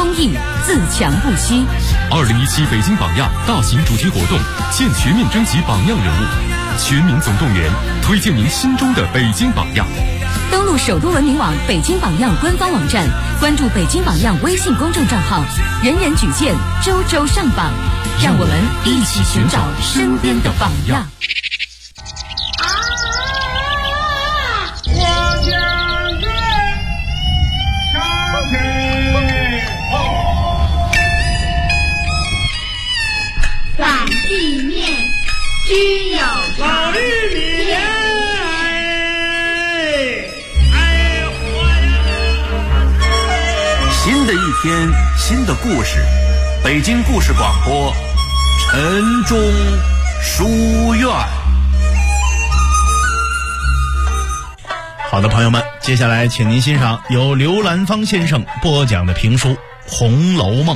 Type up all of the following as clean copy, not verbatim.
公益，自强不息。 2017北京榜样大型主题活动现全面征集榜样人物，全民总动员，推荐您心中的北京榜样。 登录首都文明网北京榜样官方网站，关注北京榜样微信公众账号，人人举荐，周周上榜，让我们一起寻找身边的榜样。 擀地面，只有老玉米， 新的一天，新的故事，北京故事广播，晨钟书院。 好的，朋友们，接下来请您欣赏由刘兰芳先生播讲的评书《红楼梦》。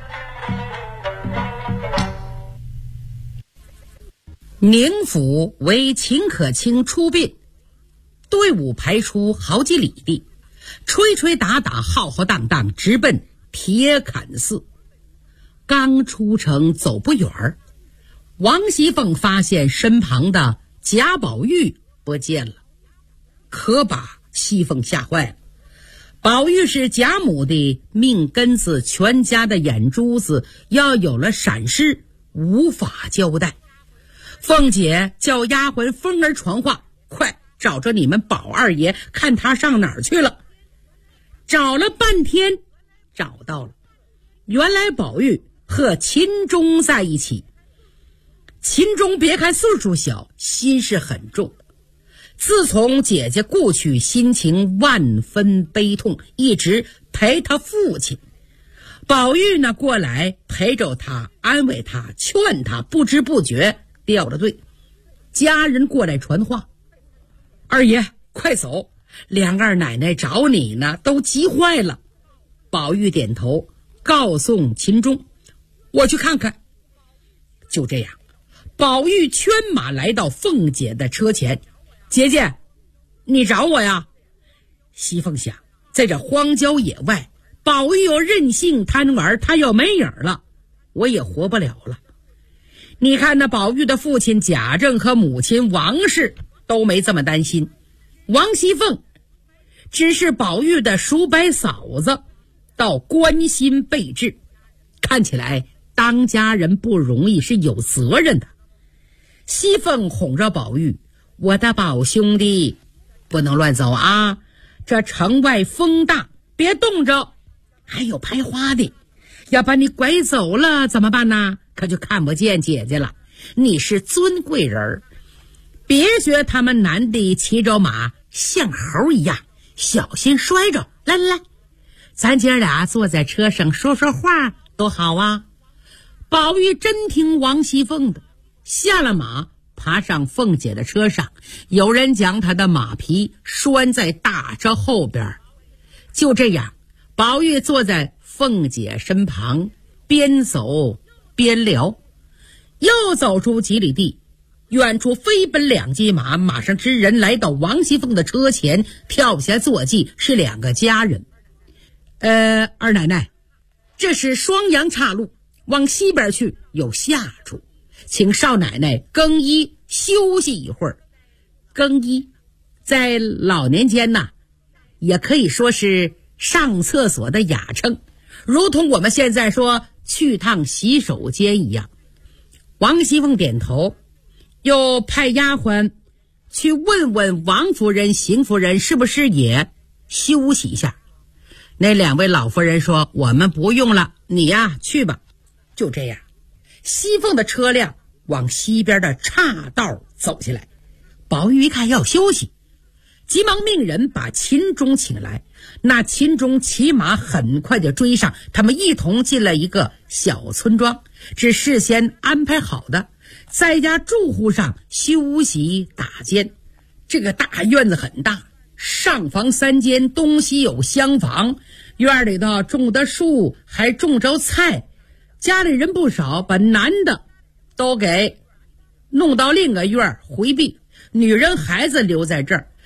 宁府为秦可卿出殡，队伍排出好几里地，吹吹打打，浩浩荡荡，直奔铁槛寺。刚出城走不远儿，王熙凤发现身旁的贾宝玉不见了，可把熙凤吓坏了。宝玉是贾母的命根子，全家的眼珠子，要有了闪失，无法交代。凤姐叫丫鬟凤儿传话，快找着你们宝二爷，看他上哪儿去了。找了半天，找到了，原来宝玉和秦钟在一起。秦钟别看岁数小，心事很重，自从姐姐故去，心情万分悲痛，一直陪他父亲。宝玉呢过来陪着他，安慰他，劝他，不知不觉掉了队。家人过来传话，二爷快走，梁二奶奶找你呢，都急坏了。宝玉点头，告诉秦钟，我去看看。就这样，宝玉圈马来到凤姐的车前，姐姐，你找我呀？熙凤想，在这荒郊野外，宝玉又任性贪玩，他要没影了，我也活不了了。你看那宝玉的父亲贾政和母亲王氏都没这么担心，王熙凤只是宝玉的叔伯嫂子，倒关心备至，看起来当家人不容易，是有责任的。熙凤哄着宝玉，我的宝兄弟，不能乱走啊，这城外风大，别冻着，还有拍花的，要把你拐走了怎么办呢？可就看不见姐姐了。你是尊贵人，别学他们男的骑着马像猴一样，小心摔着。来来来，咱姐俩坐在车上说说话多好啊。宝玉真听王熙凤的，下了马，爬上凤姐的车上，有人将他的马皮拴在大车后边。就这样，宝玉坐在凤姐身旁，边走边聊。又走出几里地，远处飞奔两骑马，马上之人来到王熙凤的车前，跳下坐骑，是两个家人。二奶奶，这是双阳岔路，往西边去有下处，请少奶奶更衣休息一会儿。更衣在老年间呐，也可以说是上厕所的雅称，如同我们现在说去趟洗手间一样。王熙凤点头，又派丫鬟去问问王夫人、邢夫人是不是也休息一下。那两位老夫人说，我们不用了，你呀去吧。就这样，熙凤的车辆往西边的岔道走起来。宝玉一看要休息，急忙命人把秦钟请来。那秦钟骑马很快就追上，他们一同进了一个小村庄，是事先安排好的，在家住户上休息打尖。这个大院子很大，上房3间，东西有厢房，院里头种的树，还种着菜。家里人不少，把男的都给弄到另一个院回避，女人孩子留在这儿。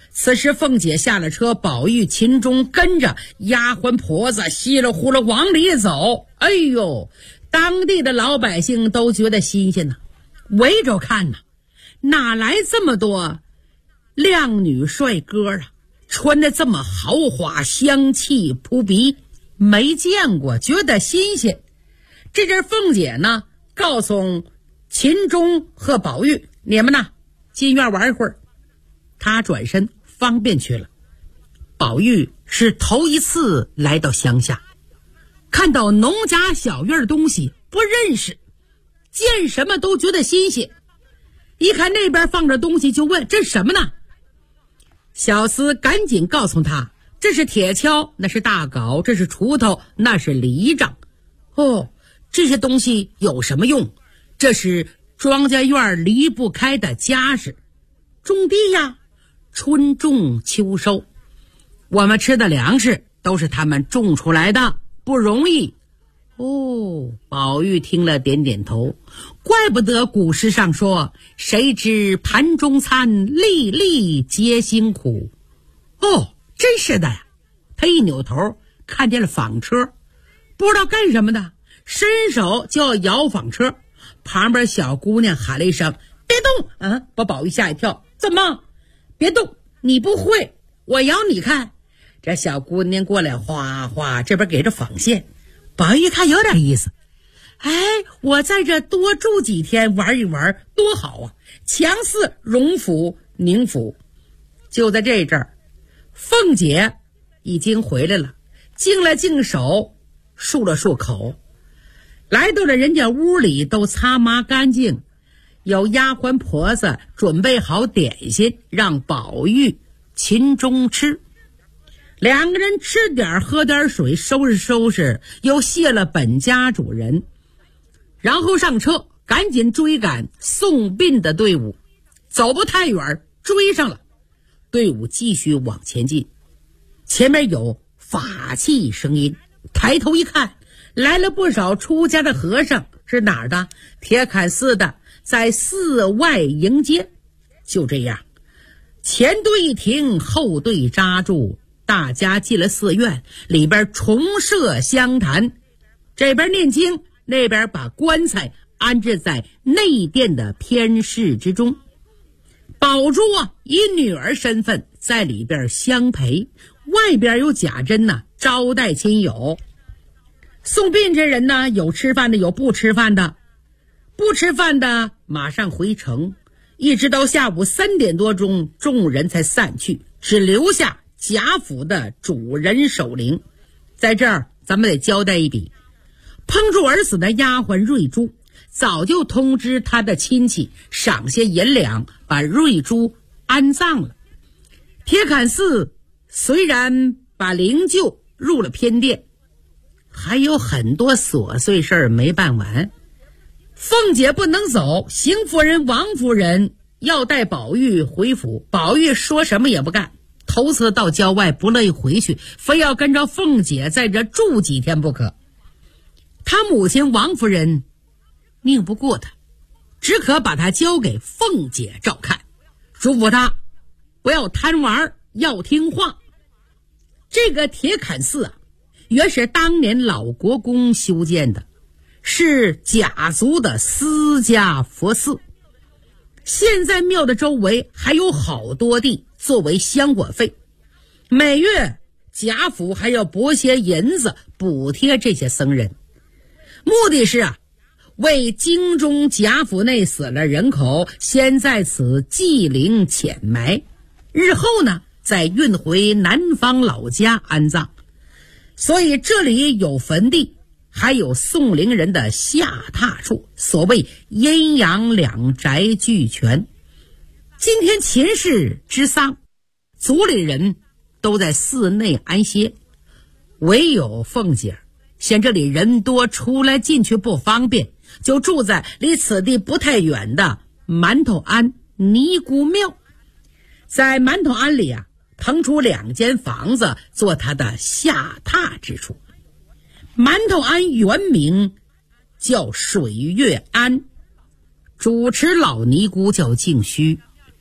此时凤姐下了车，宝玉、秦钟跟着，丫鬟婆子稀里糊涂往里走。哎呦，当地的老百姓都觉得新鲜呢，围着看呢，哪来这么多靓女帅哥啊，穿得这么豪华，香气扑鼻，没见过，觉得新鲜。这阵凤姐呢告诉秦钟和宝玉，你们呢进院玩一会儿，他转身方便去了。宝玉是头一次来到乡下，看到农家小院的东西不认识，见什么都觉得新鲜。一看那边放着东西，就问这是什么呢？小厮赶紧告诉他，这是铁锹，那是大镐，这是锄头，那是犁杖。哦，这些东西有什么用？这是庄稼院离不开的家事。种地呀，春种秋收，我们吃的粮食都是他们种出来的，不容易。哦，宝玉听了点点头，怪不得古诗上说谁知盘中餐，粒粒皆辛苦。哦，真是的呀。他一扭头看见了纺车，不知道干什么的，伸手就要摇纺车。旁边小姑娘喊了一声别动，把宝玉吓一跳。怎么别动？你不会，我摇你看。这小姑娘过来哗哗，这边给着纺线。宝玉看有点意思，我在这多住几天玩一玩多好啊，强似荣府宁府。就在这阵儿，凤姐已经回来了，净了净手，漱了漱口，来到了人家屋里，都擦抹干净，有丫鬟婆子准备好点心让宝玉、秦钟吃。两个人吃点喝点水，收拾收拾，又谢了本家主人，然后上车赶紧追赶送殡的队伍。走不太远，追上了，队伍继续往前进。前面有法器声音，抬头一看，来了不少出家的和尚，是哪儿的？铁槛寺的，在寺外迎接。就这样，前队一停，后队扎住，大家进了寺院，里边重设香坛，这边念经，那边把棺材安置在内殿的偏室之中。宝珠以女儿身份在里边相陪，外边有贾珍招待亲友。送殡这人有吃饭的，有不吃饭的，不吃饭的马上回城，一直到下午3点多钟，众人才散去，只留下贾府的主人守灵。在这儿咱们得交代一笔，烹助而死的丫鬟瑞珠早就通知他的亲戚赏些银两，把瑞珠安葬了。铁槛寺虽然把灵柩入了偏殿，还有很多琐碎事儿没办完。凤姐不能走，邢夫人、王夫人要带宝玉回府，宝玉说什么也不干，头次到郊外不乐意回去，非要跟着凤姐在这住几天不可。他母亲王夫人拧不过他，只可把他交给凤姐照看，嘱咐他不要贪玩，要听话。这个铁槛寺原是当年老国公修建的，是贾族的私家佛寺。现在庙的周围还有好多地作为香火费，每月贾府还要拨些银子补贴这些僧人，目的是为京中贾府内死了人口先在此祭灵浅埋，日后再运回南方老家安葬。所以这里有坟地，还有送灵人的下榻处，所谓阴阳两宅俱全。今天秦氏之丧，族里人都在寺内安歇，唯有凤姐嫌这里人多，出来进去不方便，就住在离此地不太远的馒头庵尼姑庙。在馒头庵里腾出2间房子做他的下榻之处。馒头庵原名叫水月庵，主持老尼姑叫净虚。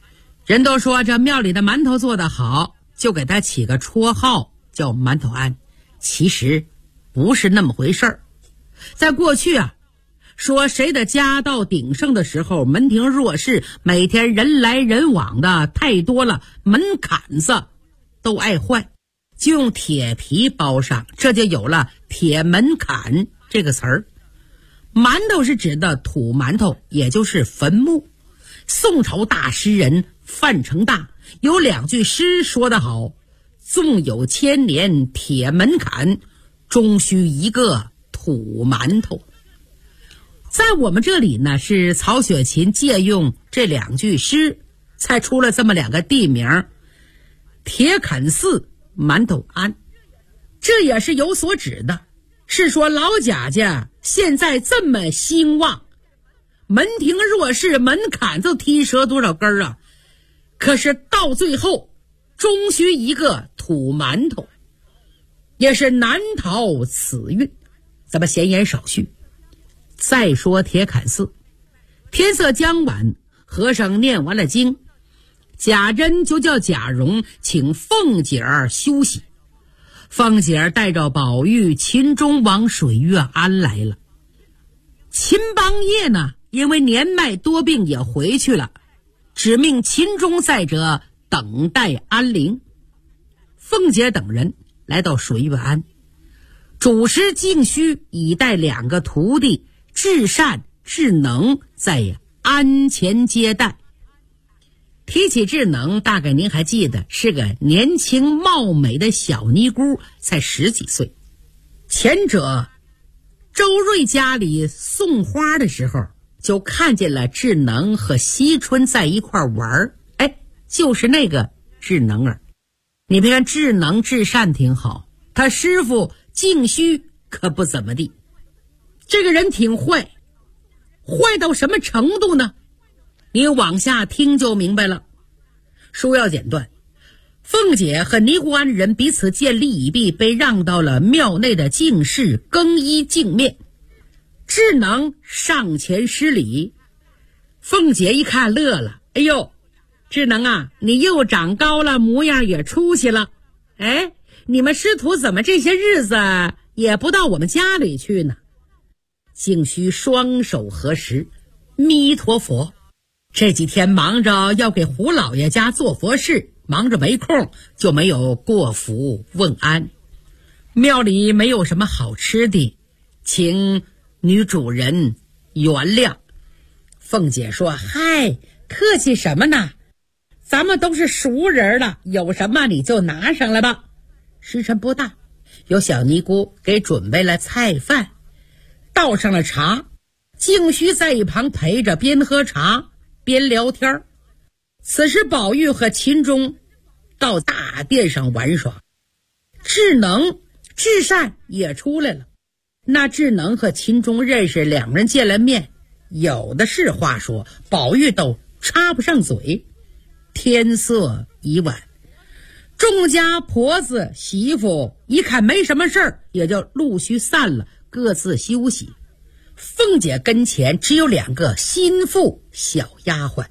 人都说这庙里的馒头做得好，就给他起个绰号叫馒头庵。其实不是那么回事儿。在过去啊，说谁的家道鼎盛的时候，门庭若市，每天人来人往的太多了，门槛子都爱坏，就用铁皮包上，这就有了铁门槛这个词儿。馒头是指的土馒头，也就是坟墓。宋朝大诗人范成大有2句诗说得好：纵有千年铁门槛，终须一个土馒头。在我们这里呢，是曹雪芹借用这2句诗，才出了这么2个地名：铁槛寺、馒头庵。这也是有所指的，是说老贾家现在这么兴旺，门庭若市，门槛子踢折多少根啊？可是到最后终须一个土馒头，也是难逃此运。咱们闲言少叙，再说铁槛寺。天色将晚，和尚念完了经，贾珍就叫贾蓉请凤姐儿休息。凤姐儿带着宝玉、秦钟往水月庵来了。秦邦业呢，因为年迈多病也回去了，只命秦钟在这等待安灵。凤姐等人来到水月庵，主师敬虚已带2个徒弟至善、至能在庵前接待。提起智能，大概您还记得，是个年轻貌美的小尼姑，才10几岁。前者周瑞家里送花的时候，就看见了智能和惜春在一块玩，就是那个智能儿。你别看智能至善挺好，他师傅敬虚可不怎么地。这个人挺坏，坏到什么程度呢？你往下听就明白了。书要简短，凤姐和尼姑庵人彼此见礼已毕，被让到了庙内的净室更衣净面。智能上前施礼，凤姐一看乐了，哎呦，智能啊，你又长高了，模样也出息了。你们师徒怎么这些日子也不到我们家里去呢？净虚双手合十，弥陀佛，这几天忙着要给胡老爷家做佛事，忙着没空，就没有过府问安。庙里没有什么好吃的，请女主人原谅。凤姐说：嗨，客气什么呢？咱们都是熟人了，有什么你就拿上来吧。时辰不大，有小尼姑给准备了菜饭，倒上了茶，净虚在一旁陪着，边喝茶边聊天。此时宝玉和秦钟到大殿上玩耍，智能、至善也出来了。那智能和秦钟认识，2人见了面，有的是话说，宝玉都插不上嘴。天色已晚，众家婆子媳妇一看没什么事儿，也就陆续散了，各自休息。凤姐跟前只有2个心腹小丫鬟。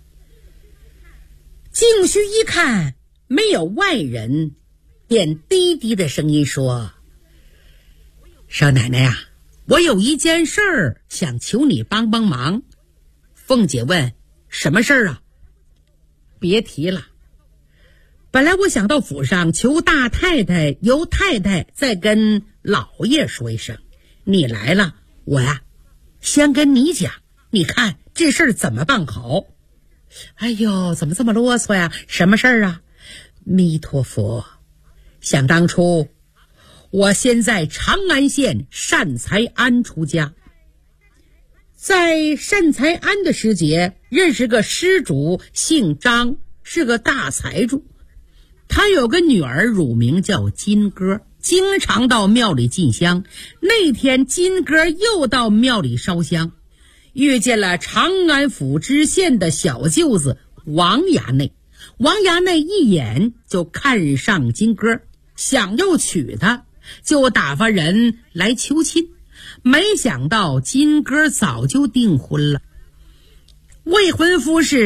净虚一看没有外人，便低低的声音说：少奶奶呀，我有一件事儿想求你帮帮忙。凤姐问：什么事儿啊？别提了，本来我想到府上求大太太、尤太太，再跟老爷说一声。你来了，我呀先跟你讲，你看这事儿怎么办好？哎呦，怎么这么啰嗦呀？什么事儿啊？弥陀佛，想当初我先在长安县善财庵出家，在善财庵的时节，认识个施主姓张，是个大财主。他有个女儿，乳名叫金哥，经常到庙里进香。那天金哥又到庙里烧香，遇见了长安府知县的小舅子王衙内。王衙内一眼就看上金哥，想要娶她，就打发人来求亲。没想到金哥早就订婚了，未婚夫是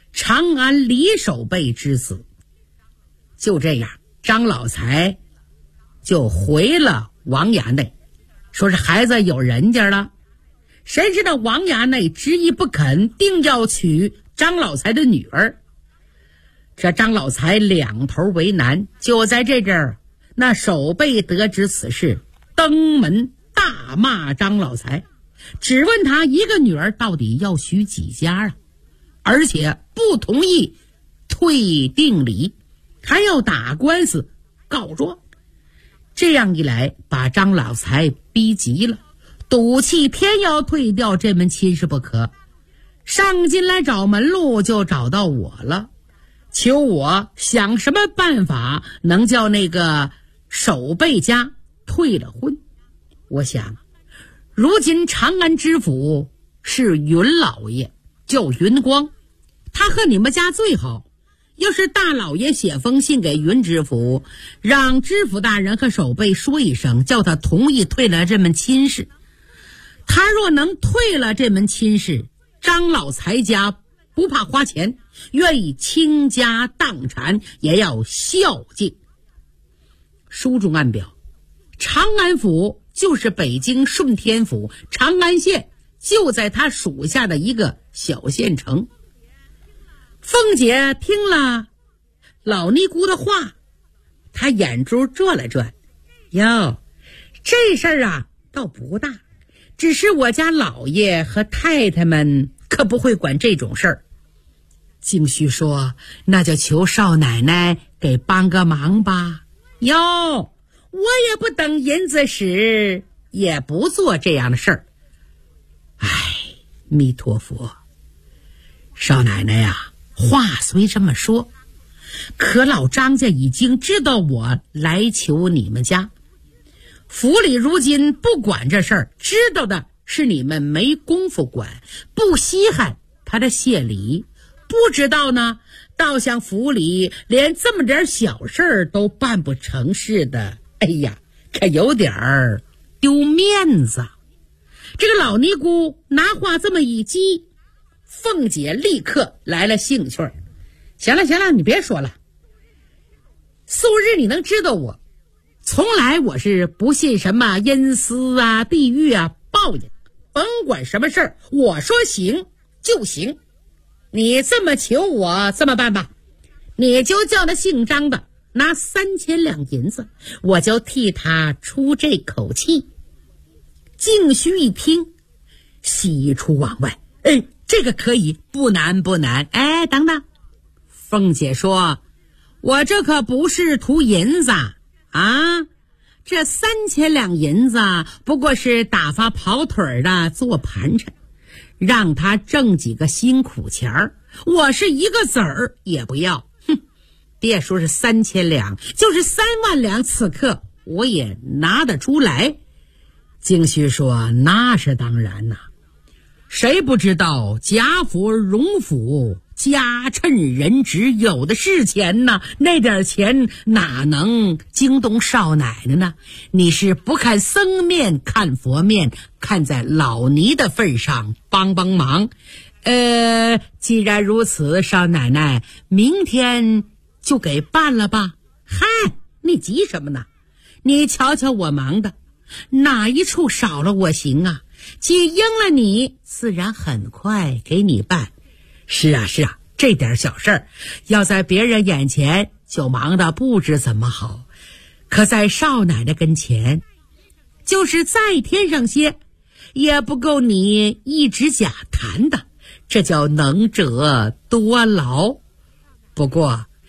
长安李守备之子。就这样，张老财就回了王衙内，说是孩子有人家了。谁知道王衙内执意不肯，定要娶张老财的女儿。这张老财两头为难，就在这阵儿，那守备得知此事，登门大骂张老财，只问他一个女儿到底要许几家啊？而且不同意退定礼，还要打官司告状。这样一来，把张老财逼急了，赌气偏要退掉这门亲事不可。上京来找门路，就找到我了，求我想什么办法能叫那个守备家退了婚。我想，如今长安知府是云老爷，叫云光，他和你们家最好。要是大老爷写封信给云知府，让知府大人和守备说一声，叫他同意退了这门亲事。他若能退了这门亲事，张老财家不怕花钱，愿意倾家荡产也要孝敬。书中暗表，长安府就是北京顺天府长安县，就在他属下的一个小县城。凤姐听了老尼姑的话，她眼珠转了转，哟，这事儿啊倒不大，只是我家老爷和太太们可不会管这种事儿。静虚说，那就求少奶奶给帮个忙吧。哟，我也不等银子使，也不做这样的事儿。唉，弥陀佛。少奶奶呀，话虽这么说，可老张家已经知道我来求你们家，府里如今不管这事儿，知道的是你们没工夫管，不稀罕他的谢礼，不知道呢，倒像府里连这么点小事儿都办不成似的。哎呀，可有点儿丢面子。这个老尼姑拿话这么一激，凤姐立刻来了兴趣儿。行了行了，你别说了，素日你能知道我，从来我是不信什么阴司啊地狱啊报应，甭管什么事儿，我说行就行。你这么求我，这么办吧，你就叫那姓张的拿3000两银子，我就替他出这口气。静虚一听，喜出望外，这个可以，不难不难。哎，等等，凤姐说，我这可不是图银子啊，这3000两银子不过是打发跑腿的做盘缠，让他挣几个辛苦钱儿，我是一个子儿也不要。哼，别说是3000两，就是3万两，此刻我也拿得出来。静虚说，那是当然呐，谁不知道贾府荣府家趁人直，有的是钱呢，那点钱哪能惊动少奶奶呢？你是不看僧面看佛面，看在老尼的份上帮帮忙。既然如此，少奶奶明天就给办了吧。嗨，你急什么呢？你瞧瞧我忙的，哪一处少了我行啊？既应了你，自然很快给你办。是啊是啊，这点小事儿要在别人眼前就忙得不知怎么好，可在少奶奶跟前，就是再添上些也不够你一指甲弹的，这叫能者多劳。不过